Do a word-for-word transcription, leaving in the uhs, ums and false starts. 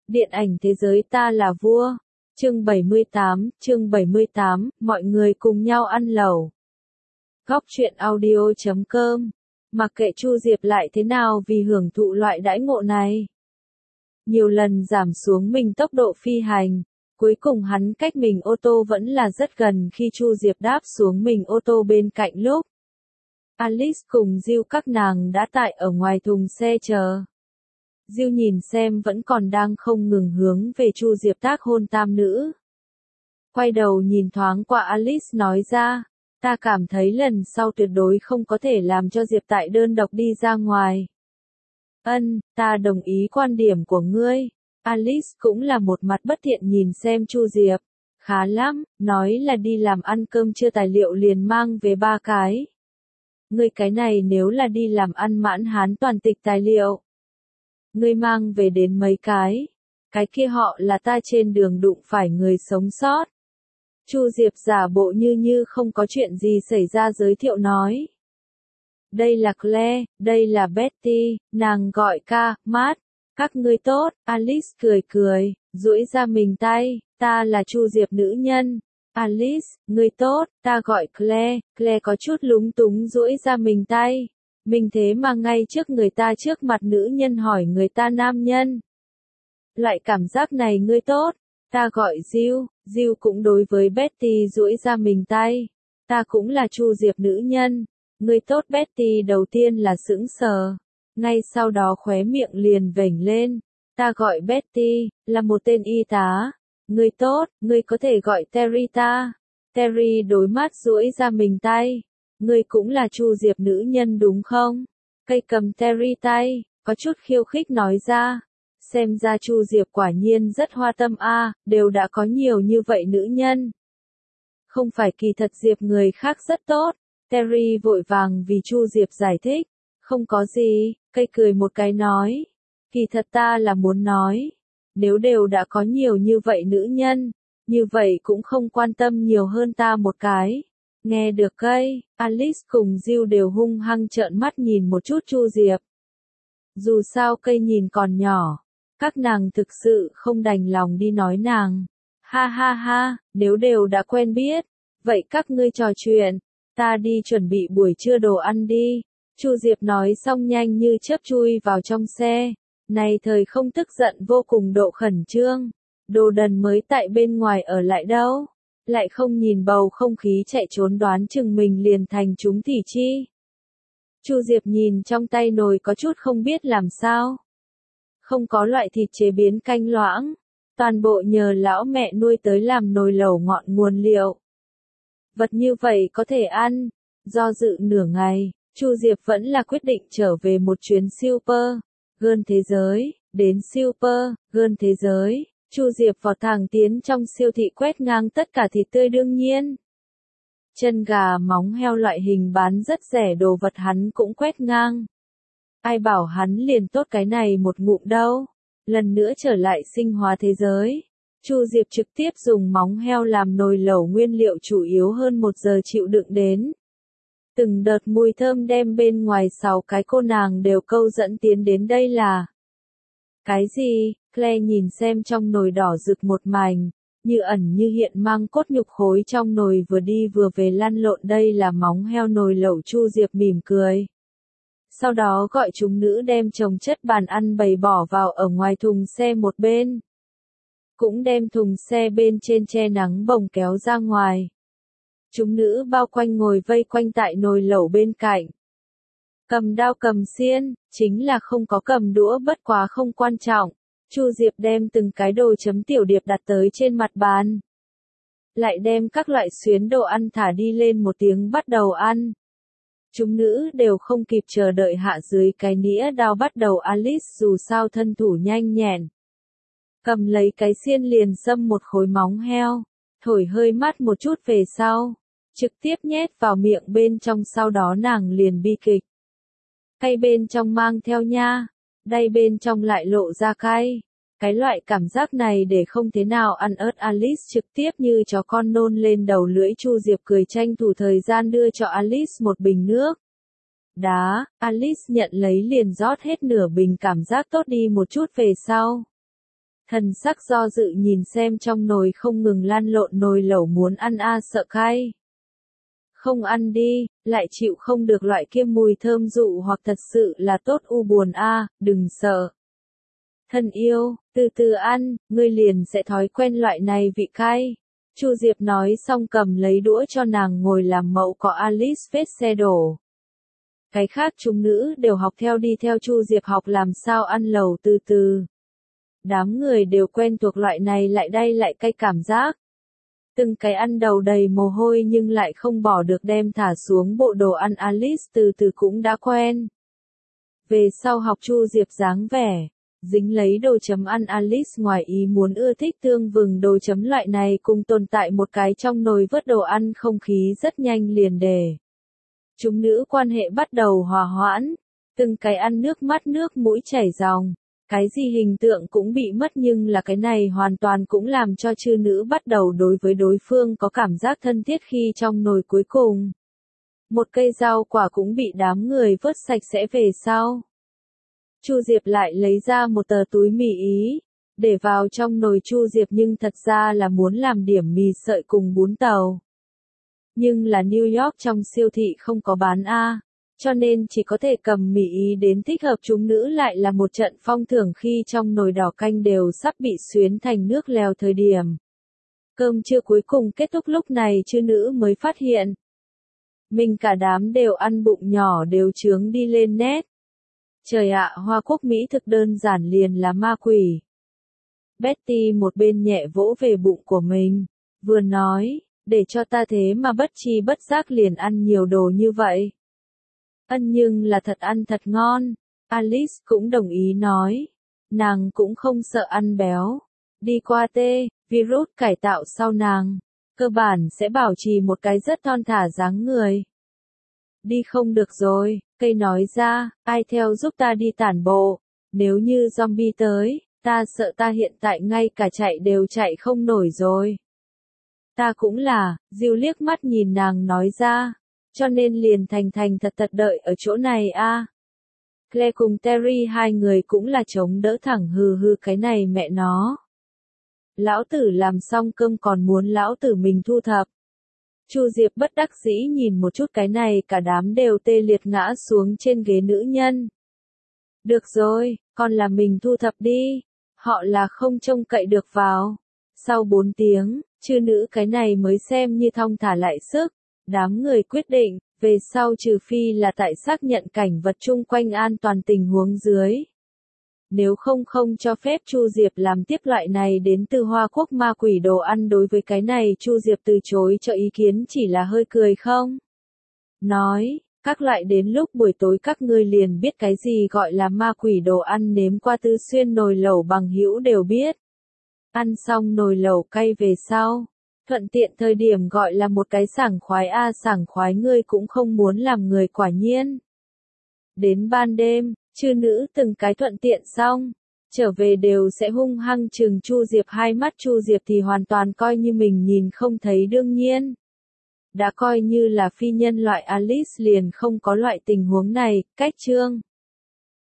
Điện ảnh thế giới ta là vua. Chương bảy mươi tám, chương bảy mươi tám, mọi người cùng nhau ăn lẩu. Góc truyện audio chấm com. Mặc kệ Chu Diệp lại thế nào vì hưởng thụ loại đãi ngộ này. Nhiều lần giảm xuống mình tốc độ phi hành, cuối cùng hắn cách mình ô tô vẫn là rất gần khi Chu Diệp đáp xuống mình ô tô bên cạnh lúc. Alice cùng Jill các nàng đã tại ở ngoài thùng xe chờ. Jill nhìn xem vẫn còn đang không ngừng hướng về Chu Diệp tác hôn tam nữ. Quay đầu nhìn thoáng qua Alice nói ra, ta cảm thấy lần sau tuyệt đối không có thể làm cho Diệp tại đơn độc đi ra ngoài. Ân, ta đồng ý quan điểm của ngươi. Alice cũng là một mặt bất thiện nhìn xem Chu Diệp. Khá lắm, nói là đi làm ăn cơm trưa tài liệu liền mang về ba cái. Ngươi cái này nếu là đi làm ăn mãn hán toàn tịch tài liệu. Ngươi mang về đến mấy cái. Cái kia họ là ta trên đường đụng phải người sống sót. Chu Diệp giả bộ như như không có chuyện gì xảy ra giới thiệu nói. Đây là Claire, đây là Betty, nàng gọi ca, Matt. Các ngươi tốt, Alice cười cười, duỗi ra mình tay, ta là Chu Diệp nữ nhân. Alice, ngươi tốt, ta gọi Claire, Claire có chút lúng túng duỗi ra mình tay. Mình thế mà ngay trước người ta trước mặt nữ nhân hỏi người ta nam nhân. Loại cảm giác này ngươi tốt, ta gọi Jill, Jill cũng đối với Betty duỗi ra mình tay. Ta cũng là Chu Diệp nữ nhân. Ngươi tốt Betty đầu tiên là sững sờ. Ngay sau đó khóe miệng liền vểnh lên. Ta gọi Betty, là một tên y tá. Ngươi tốt, ngươi có thể gọi Terry ta. Terry đối mắt duỗi ra mình tay. Ngươi cũng là Chu Diệp nữ nhân đúng không? Cây cầm Terry tay, có chút khiêu khích nói ra. Xem ra Chu Diệp quả nhiên rất hoa tâm a, à, đều đã có nhiều như vậy nữ nhân. Không phải kỳ thật Diệp người khác rất tốt. Terry vội vàng vì Chu Diệp giải thích. Không có gì, cây cười một cái nói. Kỳ thật ta là muốn nói. Nếu đều đã có nhiều như vậy nữ nhân, như vậy cũng không quan tâm nhiều hơn ta một cái. Nghe được cây, Alice cùng Jill đều hung hăng trợn mắt nhìn một chút Chu Diệp. Dù sao cây nhìn còn nhỏ, các nàng thực sự không đành lòng đi nói nàng. Ha ha ha, nếu đều đã quen biết, vậy các ngươi trò chuyện, ta đi chuẩn bị buổi trưa đồ ăn đi. Chu Diệp nói xong nhanh như chớp chui vào trong xe. Này thời không tức giận vô cùng độ khẩn trương. Đồ đần mới tại bên ngoài ở lại đâu. Lại không nhìn bầu không khí chạy trốn đoán chừng mình liền thành chúng thì chi. Chu Diệp nhìn trong tay nồi có chút không biết làm sao. Không có loại thịt chế biến canh loãng. Toàn bộ nhờ lão mẹ nuôi tới làm nồi lẩu ngọn nguồn liệu. Vật như vậy có thể ăn. Do dự nửa ngày, Chu Diệp vẫn là quyết định trở về một chuyến Super Girl thế giới. Đến Super Girl thế giới, Chu Diệp vọt thẳng tiến trong siêu thị quét ngang tất cả thịt tươi đương nhiên. Chân gà móng heo loại hình bán rất rẻ đồ vật hắn cũng quét ngang. Ai bảo hắn liền tốt cái này một ngụm đâu. Lần nữa trở lại sinh hóa thế giới. Chu Diệp trực tiếp dùng móng heo làm nồi lẩu nguyên liệu chủ yếu hơn một giờ chịu đựng đến. Từng đợt mùi thơm đem bên ngoài sáu cái cô nàng đều câu dẫn tiến đến đây là. Cái gì? Claire nhìn xem trong nồi đỏ rực một mảnh, như ẩn như hiện mang cốt nhục khối trong nồi vừa đi vừa về lăn lộn đây là móng heo nồi lẩu Chu Diệp mỉm cười. Sau đó gọi chúng nữ đem chồng chất bàn ăn bày bỏ vào ở ngoài thùng xe một bên. Cũng đem thùng xe bên trên che nắng bồng kéo ra ngoài. Chúng nữ bao quanh ngồi vây quanh tại nồi lẩu bên cạnh. Cầm đao cầm xiên, chính là không có cầm đũa bất quá không quan trọng. Chu Diệp đem từng cái đồ chấm tiểu điệp đặt tới trên mặt bàn. Lại đem các loại xuyến đồ ăn thả đi lên một tiếng bắt đầu ăn. Chúng nữ đều không kịp chờ đợi hạ dưới cái nĩa đao bắt đầu Alice dù sao thân thủ nhanh nhẹn. Cầm lấy cái xiên liền xâm một khối móng heo, thổi hơi mát một chút về sau. Trực tiếp nhét vào miệng bên trong sau đó nàng liền bi kịch. Cay bên trong mang theo nha, đay bên trong lại lộ ra cay. Cái loại cảm giác này để không thế nào ăn ớt Alice trực tiếp như chó con nôn lên đầu lưỡi Chu Diệp cười tranh thủ thời gian đưa cho Alice một bình nước. Đá, Alice nhận lấy liền rót hết nửa bình cảm giác tốt đi một chút về sau. Thần sắc do dự nhìn xem trong nồi không ngừng lan lộn nồi lẩu muốn ăn a sợ cay. Không ăn đi, lại chịu không được loại kia mùi thơm dụ hoặc thật sự là tốt u buồn a, đừng sợ. Thân yêu, từ từ ăn, ngươi liền sẽ thói quen loại này vị cay. Chu Diệp nói xong cầm lấy đũa cho nàng ngồi làm mậu cọ Alice vết xe đổ. Cái khác chúng nữ đều học theo đi theo Chu Diệp học làm sao ăn lẩu từ từ. Đám người đều quen thuộc loại này lại đay lại cay cảm giác. Từng cái ăn đầu đầy mồ hôi nhưng lại không bỏ được đem thả xuống bộ đồ ăn Alice từ từ cũng đã quen. Về sau học Chu Diệp dáng vẻ, dính lấy đồ chấm ăn Alice ngoài ý muốn ưa thích tương vừng đồ chấm loại này cùng tồn tại một cái trong nồi vớt đồ ăn không khí rất nhanh liền đề. Chúng nữ quan hệ bắt đầu hòa hoãn, từng cái ăn nước mắt nước mũi chảy ròng. Cái gì hình tượng cũng bị mất nhưng là cái này hoàn toàn cũng làm cho chư nữ bắt đầu đối với đối phương có cảm giác thân thiết khi trong nồi cuối cùng. Một cây rau quả cũng bị đám người vớt sạch sẽ về sau. Chu Diệp lại lấy ra một tờ túi mì ý, để vào trong nồi Chu Diệp nhưng thật ra là muốn làm điểm mì sợi cùng bún tàu. Nhưng là New York trong siêu thị không có bán a. Cho nên chỉ có thể cầm mì ý đến thích hợp chúng nữ lại là một trận phong thưởng khi trong nồi đỏ canh đều sắp bị xuyến thành nước lèo thời điểm. Cơm trưa cuối cùng kết thúc lúc này chư nữ mới phát hiện. Mình cả đám đều ăn bụng nhỏ đều trướng đi lên nét. Trời ạ, Hoa Quốc Mỹ thực đơn giản liền là ma quỷ. Betty một bên nhẹ vỗ về bụng của mình, vừa nói, để cho ta thế mà bất chi bất giác liền ăn nhiều đồ như vậy. Ân nhưng là thật ăn thật ngon, Alice cũng đồng ý nói. Nàng cũng không sợ ăn béo. Đi qua tê, virus cải tạo sau nàng, cơ bản sẽ bảo trì một cái rất thon thả dáng người. Đi không được rồi, cây nói ra, ai theo giúp ta đi tản bộ, nếu như zombie tới, ta sợ ta hiện tại ngay cả chạy đều chạy không nổi rồi. Ta cũng là, Diêu liếc mắt nhìn nàng nói ra. Cho nên liền thành thành thật thật đợi ở chỗ này a. À. Claire cùng Terry hai người cũng là chống đỡ thẳng hừ hừ cái này mẹ nó. Lão tử làm xong cơm còn muốn lão tử mình thu thập. Chu Diệp bất đắc dĩ nhìn một chút cái này cả đám đều tê liệt ngã xuống trên ghế nữ nhân. Được rồi, còn là mình thu thập đi. Họ là không trông cậy được vào. Sau bốn tiếng, chư nữ cái này mới xem như thong thả lại sức. Đám người quyết định, về sau trừ phi là tại xác nhận cảnh vật chung quanh an toàn tình huống dưới. Nếu không không cho phép Chu Diệp làm tiếp loại này đến từ Hoa Quốc ma quỷ đồ ăn đối với cái này Chu Diệp từ chối cho ý kiến chỉ là hơi cười không. Nói, các loại đến lúc buổi tối các ngươi liền biết cái gì gọi là ma quỷ đồ ăn nếm qua Tư Xuyên nồi lẩu bằng hữu đều biết. Ăn xong nồi lẩu cay về sau. Thuận tiện thời điểm gọi là một cái sảng khoái a à, sảng khoái ngươi cũng không muốn làm người quả nhiên. Đến ban đêm, chư nữ từng cái thuận tiện xong, trở về đều sẽ hung hăng trừng Chu Diệp hai mắt Chu Diệp thì hoàn toàn coi như mình nhìn không thấy đương nhiên. Đã coi như là phi nhân loại Alice liền không có loại tình huống này, cách chương.